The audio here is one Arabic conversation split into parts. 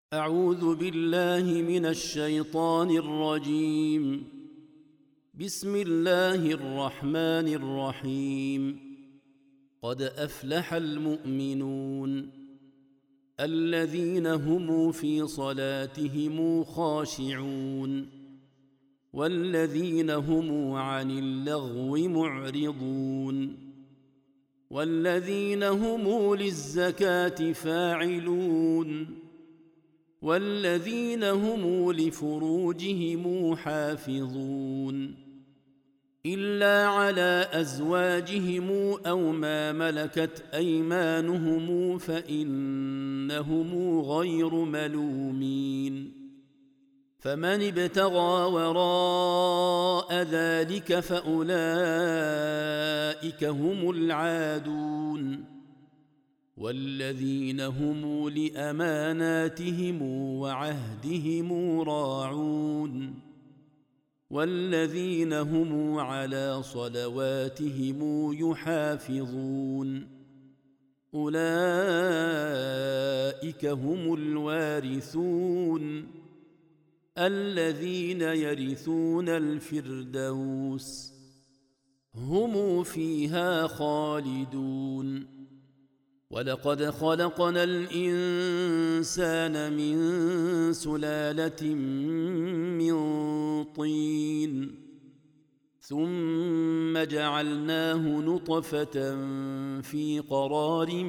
أعوذ بالله من الشيطان الرجيم. بسم الله الرحمن الرحيم. قد أفلح المؤمنون الذين هم في صلاتهم خاشعون والذين هم عن اللغو معرضون والذين هم للزكاة فاعلون والذين هم لفروجهم حافظون إلا على أزواجهم أو ما ملكت أيمانهم فإنهم غير ملومين. فمن ابتغى وراء ذلك فأولئك هم العادون والذين هم لأماناتهم وعهدهم راعون والذين هم على صلواتهم يحافظون أولئك هم الوارثون الذين يرثون الفردوس هم فيها خالدون. ولقد خلقنا الإنسان من سلالة من طين ثم جعلناه نطفة في قرار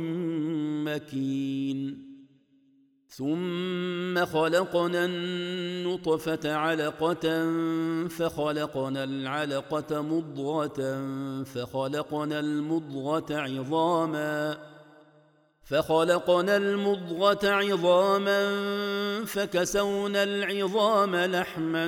مكين ثم خلقنا النطفة علقة فخلقنا العلقة مضغة فخلقنا المضغة عظاما فكسونا العظام لحما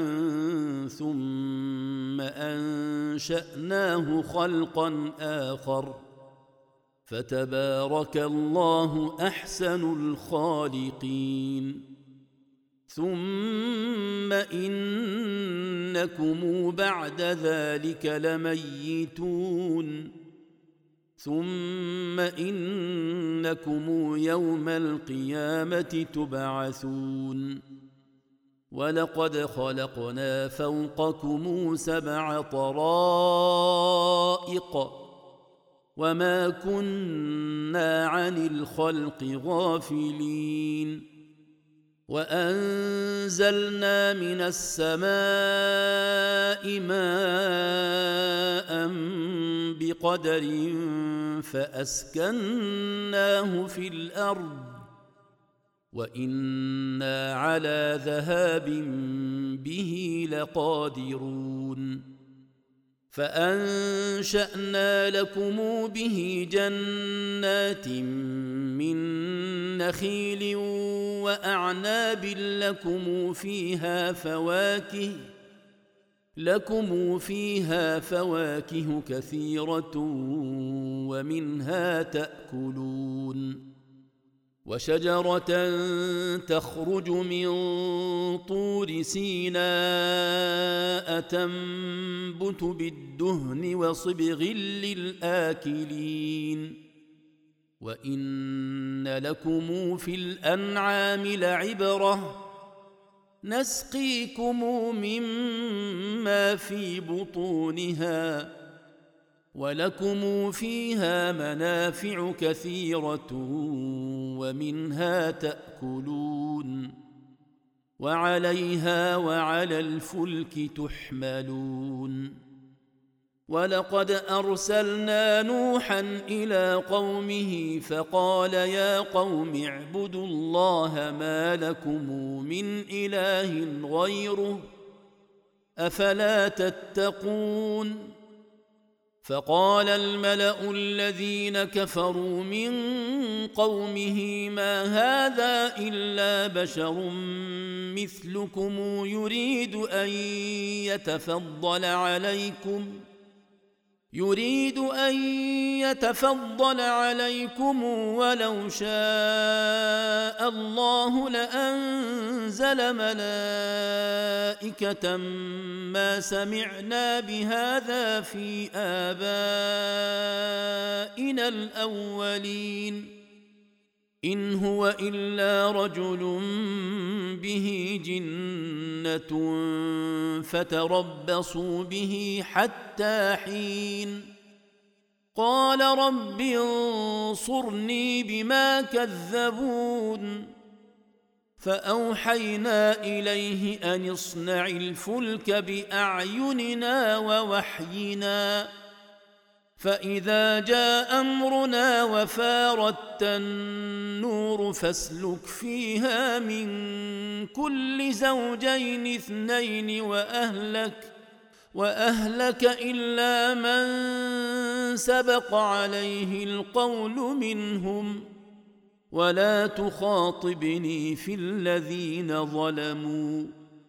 ثم أنشأناه خلقا آخر فتبارك الله أحسن الخالقين. ثم إنكم بعد ذلك لميتون ثم إنكم يوم القيامة تبعثون. ولقد خلقنا فوقكم 7 طرائق وما كنا عن الخلق غافلين وأنزلنا من السماء ماء بقدر فأسكناه في الأرض وإنا على ذهاب به لقادرون. فأنشأنا لكم به جنات من نخيل وأعناب لكم فيها فواكه كثيرة ومنها تأكلون. وشجرة تخرج من طور سيناء تنبت بالدهن وصبغ للآكلين. وإن لكم في الأنعام لعبرة نسقيكم مما في بطونها ولكم فيها منافع كثيرة ومنها تأكلون وعليها وعلى الفلك تحملون. ولقد أرسلنا نوحا إلى قومه فقال يا قوم اعبدوا الله ما لكم من إله غيره أفلا تتقون. فقال الملأ الذين كفروا من قومه ما هذا إلا بشر مثلكم يريد أن يتفضل عليكم ولو شاء الله لأنزل ملائكة ما سمعنا بهذا في آبائنا الأولين إن هو إلا رجل به جنة فتربصوا به حتى حين قال رب انصرني بما كذبون فأوحينا إليه أن اصنع الفلك بأعيننا ووحينا فإذا جاء أمرنا وفاردت النور فاسلك فيها من كل زوجين اثنين وأهلك إلا من سبق عليه القول منهم ولا تخاطبني في الذين ظلموا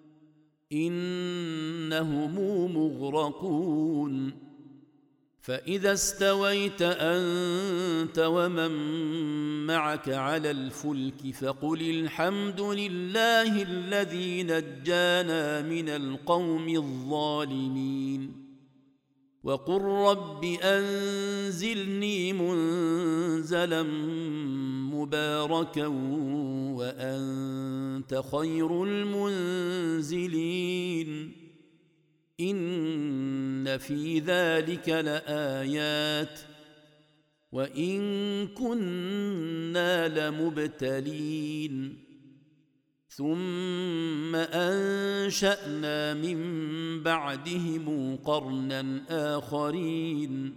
إنهم مغرقون فإذا استويت أنت ومن معك على الفلك فقل الحمد لله الذي نجانا من القوم الظالمين وقل رب أنزلني منزلا مباركا وأنت خير المنزلين إن في ذلك لآيات وإن كنا لمبتلين ثم أنشأنا من بعدهم قرنا آخرين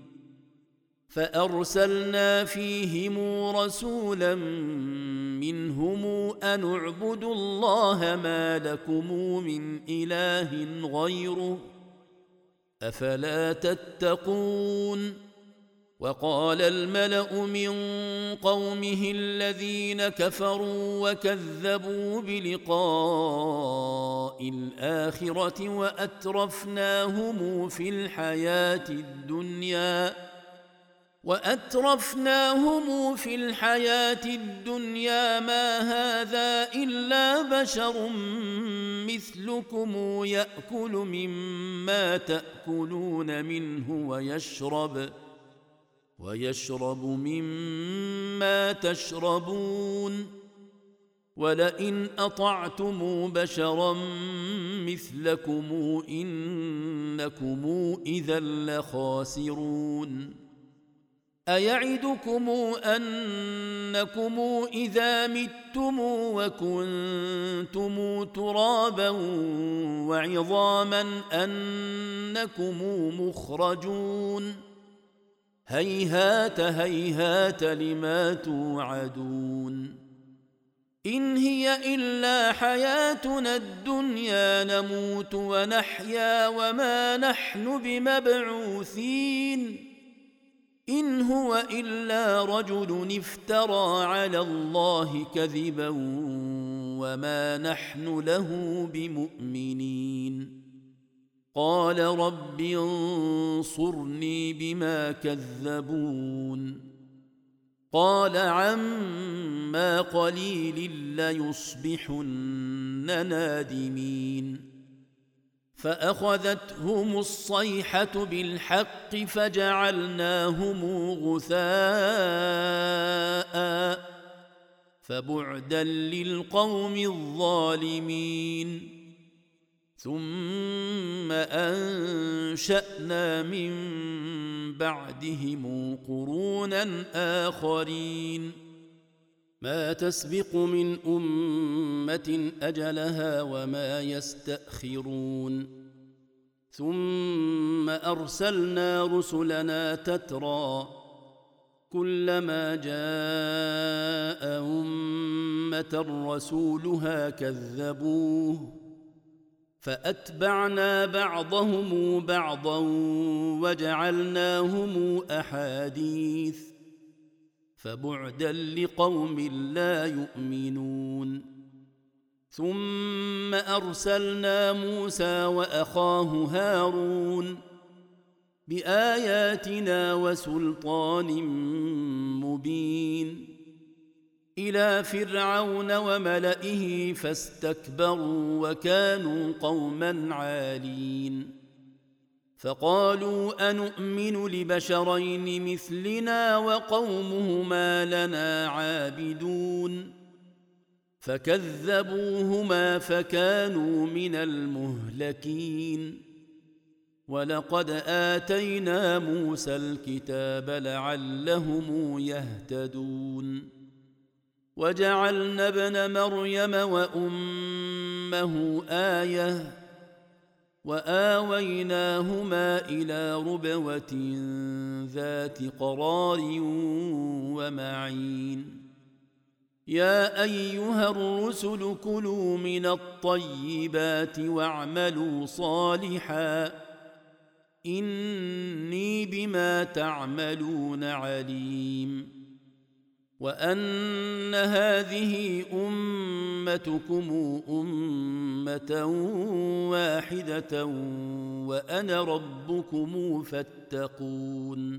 فأرسلنا فيهم رسولا منهم أن اعبدوا الله ما لكم من إله غيره أفلا تتقون وقال الملأ من قومه الذين كفروا وكذبوا بلقاء الآخرة وأترفناهم في الحياة الدنيا ما هذا إلا بشر مثلكم يأكل مما تأكلون منه ويشرب مما تشربون ولئن أطعتم بشرا مثلكم إنكم إذا لخاسرون أيعدكم أنكم إذا متم وكنتم ترابا وعظاما أنكم مخرجون هيهات هيهات لما توعدون إن هي إلا حياتنا الدنيا نموت ونحيا وما نحن بمبعوثين إن هو إلا رجل افترى على الله كذبا وما نحن له بمؤمنين قال رب انصرني بما كذبون قال عما قليل ليصبحن نادمين فأخذتهم الصيحة بالحق فجعلناهم غثاء فبعدا للقوم الظالمين ثم أنشأنا من بعدهم قرونا آخرين ما تسبق من أمة أجلها وما يستأخرون ثم أرسلنا رسلنا تترى كلما جاء أمة رسولها كذبوه فأتبعنا بعضهم بعضا وجعلناهم أحاديث فبعدا لقوم لا يؤمنون ثم أرسلنا موسى وأخاه هارون بآياتنا وسلطان مبين إلى فرعون وملئه فاستكبروا وكانوا قوما عالين فقالوا أنؤمن لبشرين مثلنا وقومهما لنا عابدون فكذبوهما فكانوا من المهلكين ولقد آتينا موسى الكتاب لعلهم يهتدون وجعلنا ابن مريم وأمه آية وآويناهما إلى ربوة ذات قرار ومعين يا أيها الرسل كلوا من الطيبات واعملوا صالحا إني بما تعملون عليم وأن هذه أمتكم أمة واحدة وأنا ربكم فاتقون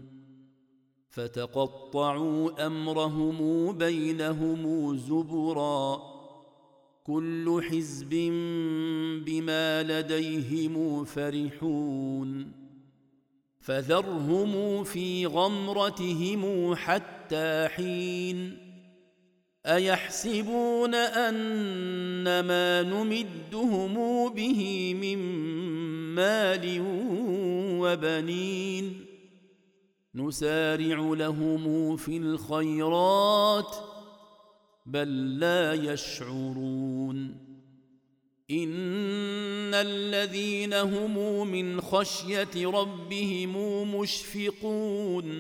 فتقطعوا أمرهم بينهم زبرا كل حزب بما لديهم فرحون فذرهم في غمرتهم حتى حين أيحسبون أن ما نمدهم به من مال وبنين نسارع لهم في الخيرات بل لا يشعرون إن الذين هم من خشية ربهم مشفقون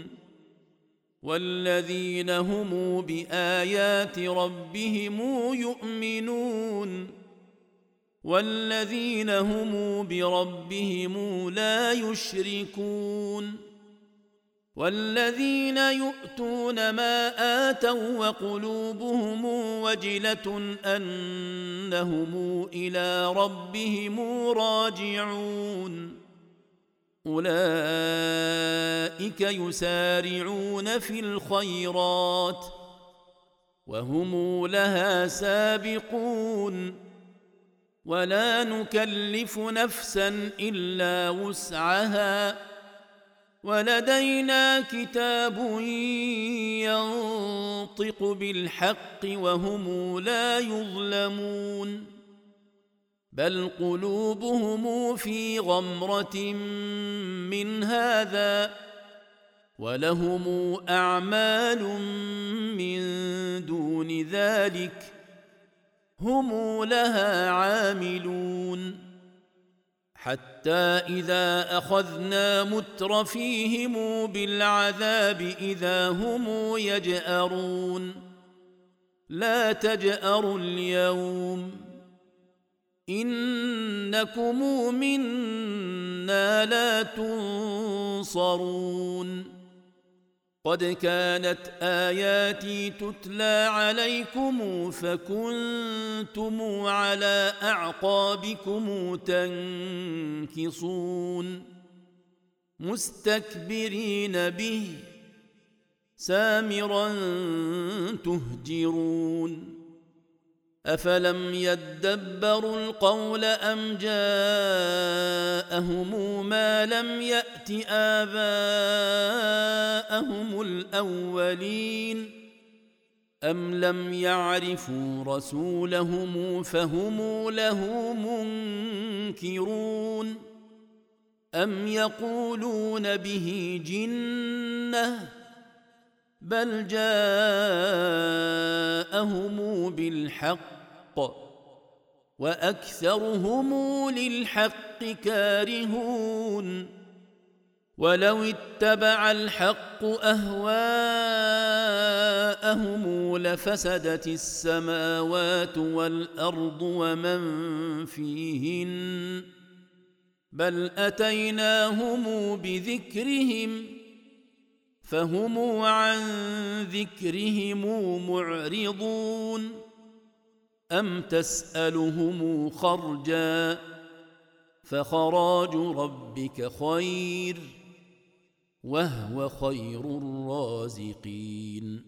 والذين هم بآيات ربهم يؤمنون والذين هم بربهم لا يشركون والذين يؤتون ما آتوا وقلوبهم وجلة أنهم إلى ربهم راجعون أولئك يسارعون في الخيرات وهم لها سابقون ولا نكلف نفسا إلا وسعها ولدينا كتاب ينطق بالحق وهم لا يظلمون بل قلوبهم في غمرة من هذا ولهم أعمال من دون ذلك هم لها عاملون حتى إذا أخذنا مترفيهم بالعذاب إذا هم يجأرون لا تجأروا اليوم إنكم منا لا تنصرون قد كانت آياتي تتلى عليكم فكنتم على أعقابكم تنكصون مستكبرين به سامرا تهجرون أفلم يدبروا القول أم جاءهم ما لم يأت آباءهم الأولين أم لم يعرفوا رسولهم فهم له منكرون أم يقولون به جنة بل جاءهم بالحق وأكثرهم للحق كارهون ولو اتبع الحق أهواءهم لفسدت السماوات والأرض ومن فيهن بل أتيناهم بذكرهم فهم عن ذكرهم معرضون أم تسألهم خرجا فخراج ربك خير وهو خير الرازقين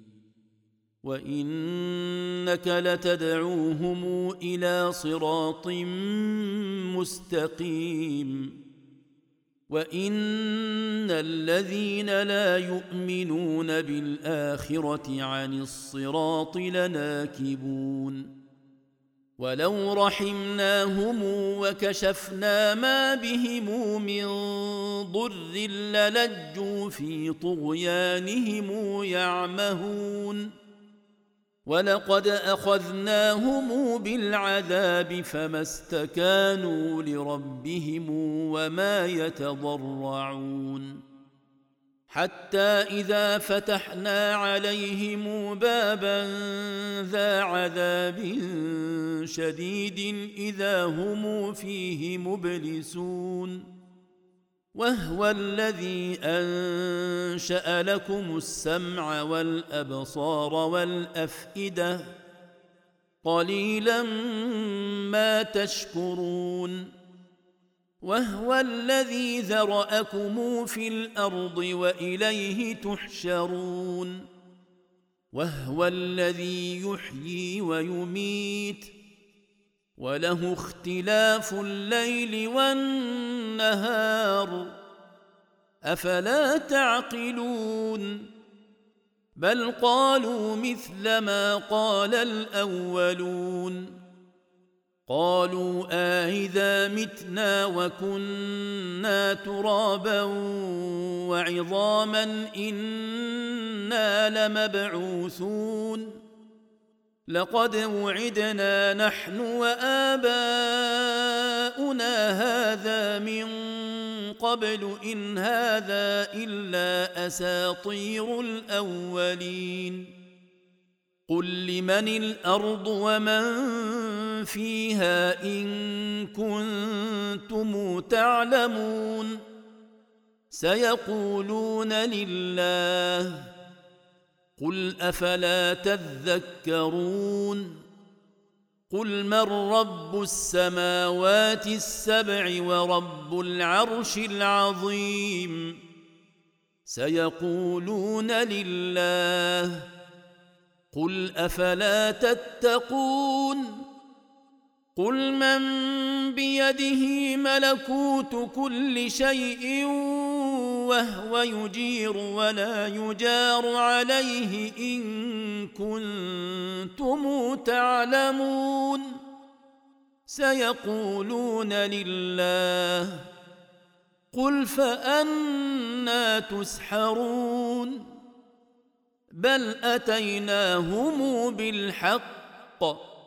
وإنك لتدعوهم إلى صراط مستقيم وإن الذين لا يؤمنون بالآخرة عن الصراط لناكبون ولو رحمناهم وكشفنا ما بهم من ضر للجوا في طغيانهم يعمهون ولقد أخذناهم بالعذاب فما استكانوا لربهم وما يتضرعون حتى إذا فتحنا عليهم بابا ذا عذاب شديد إذا هم فيه مبلسون وهو الذي أنشأ لكم السمع والأبصار والأفئدة قليلا ما تشكرون وهو الذي ذرأكم في الأرض وإليه تحشرون وهو الذي يحيي ويميت وله اختلاف الليل والنهار أفلا تعقلون بل قالوا مثل ما قال الأولون قالوا أإذا متنا وكنا ترابا وعظاما إنا لمبعوثون لقد وعدنا نحن وآباؤنا هذا من قبل إن هذا إلا أساطير الأولين قل لمن الأرض ومن فيها إن كنتم تعلمون سيقولون لله قل أفلا تذكرون قل من رب السماوات السبع ورب العرش العظيم سيقولون لله قل أفلا تتقون قل من بيده ملكوت كل شيء وهو يجير ولا يجار عليه إن كنتم تعلمون سيقولون لله قل فأنى تسحرون بل أتيناهم بالحق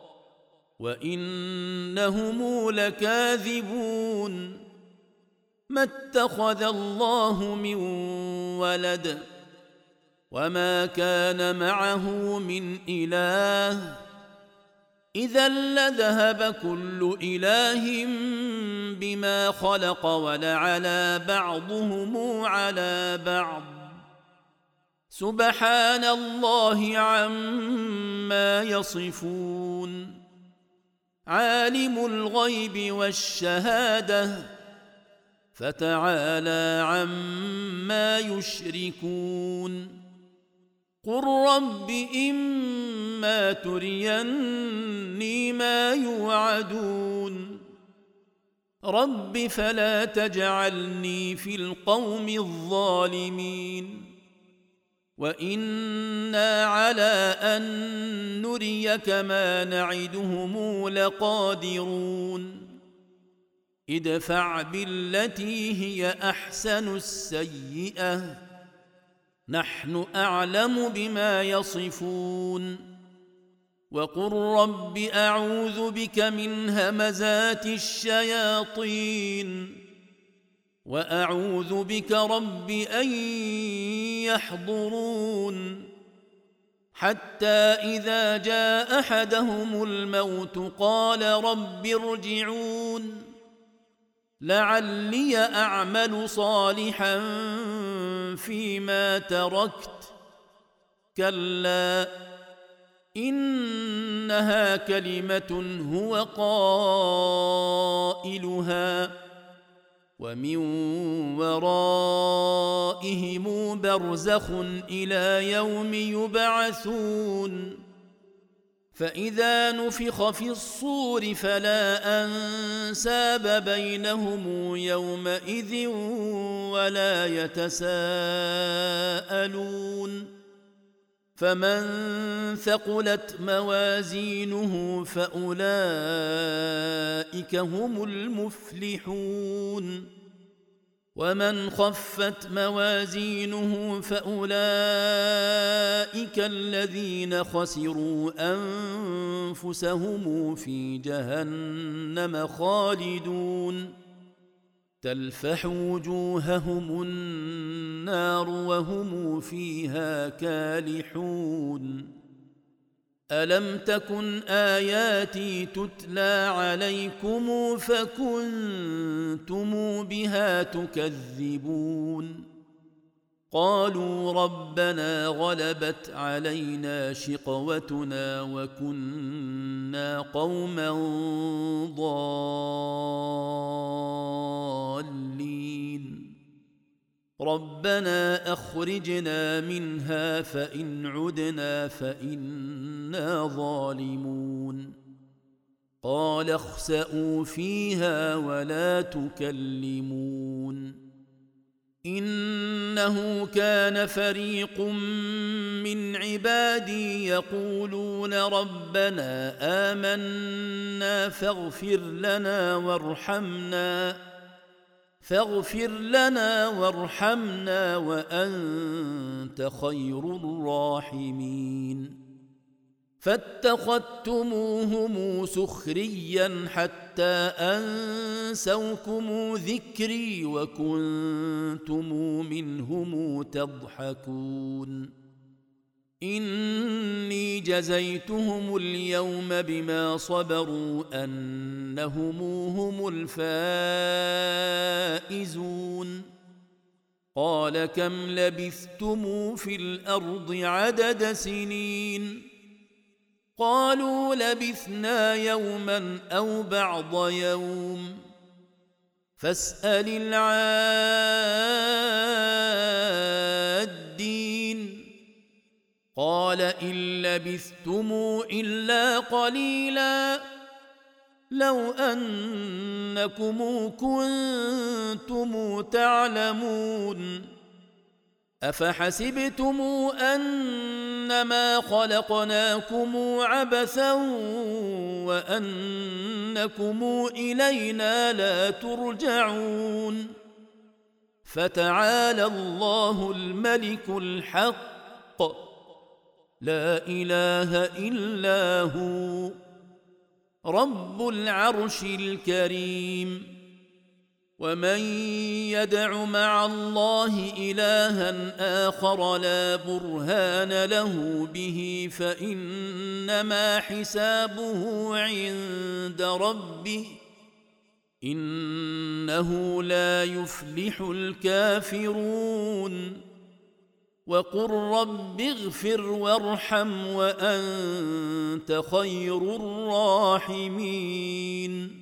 وإنهم لكاذبون ما اتخذ الله من ولد وما كان معه من إله إذا لذهب كل إله بما خلق ولعلى بعضهم على بعض سبحان الله عما يصفون عالم الغيب والشهادة فتعالى عما يشركون قل رب إما تريني ما يوعدون رب فلا تجعلني في القوم الظالمين وإنا على أن نريك ما نعدهم لقادرون ادفع بالتي هي أحسن السيئة نحن أعلم بما يصفون وقل رب أعوذ بك من همزات الشياطين وأعوذ بك رب أن يحضرون حتى إذا جاء أحدهم الموت قال رب ارجعون لعلي أعمل صالحا فيما تركت كلا إنها كلمة هو قائلها ومن ورائهم برزخ إلى يوم يبعثون فإذا نفخ في الصور فلا أنساب بينهم يومئذ ولا يتساءلون فمن ثقلت موازينه فأولئك هم المفلحون ومن خفت موازينه فأولئك الذين خسروا أنفسهم في جهنم خالدون تلفح وجوههم النار وهم فيها كالحون ألم تكن آياتي تتلى عليكم فكنتم بها تكذبون قالوا ربنا غلبت علينا شقوتنا وكنا قوما ضالين ربنا أخرجنا منها فإن عدنا فإنا ظالمون قال اخسئوا فيها ولا تكلمون إنه كان فريق من عبادي يقولون ربنا آمنا فاغفر لنا وارحمنا وأنت خير الراحمين فاتخذتموهم سخريا حتى أنسوكم ذكري وكنتم منهم تضحكون إني جزيتهم اليوم بما صبروا أنهم هم الفائزون قال كم لبثتم في الأرض عدد سنين قالوا لبثنا يوما أو بعض يوم فاسأل العادين قال إن لبثتم إلا قليلا لو أنكم كنتم تعلمون أفحسبتم أنما خلقناكم عبثا وأنكم إلينا لا ترجعون فتعالى الله الملك الحق لا إله إلا هو رب العرش الكريم ومن يدع مع الله إلها آخر لا برهان له به فإنما حسابه عند ربه إنه لا يفلح الكافرون وقل رب اغفر وارحم وأنت خير الراحمين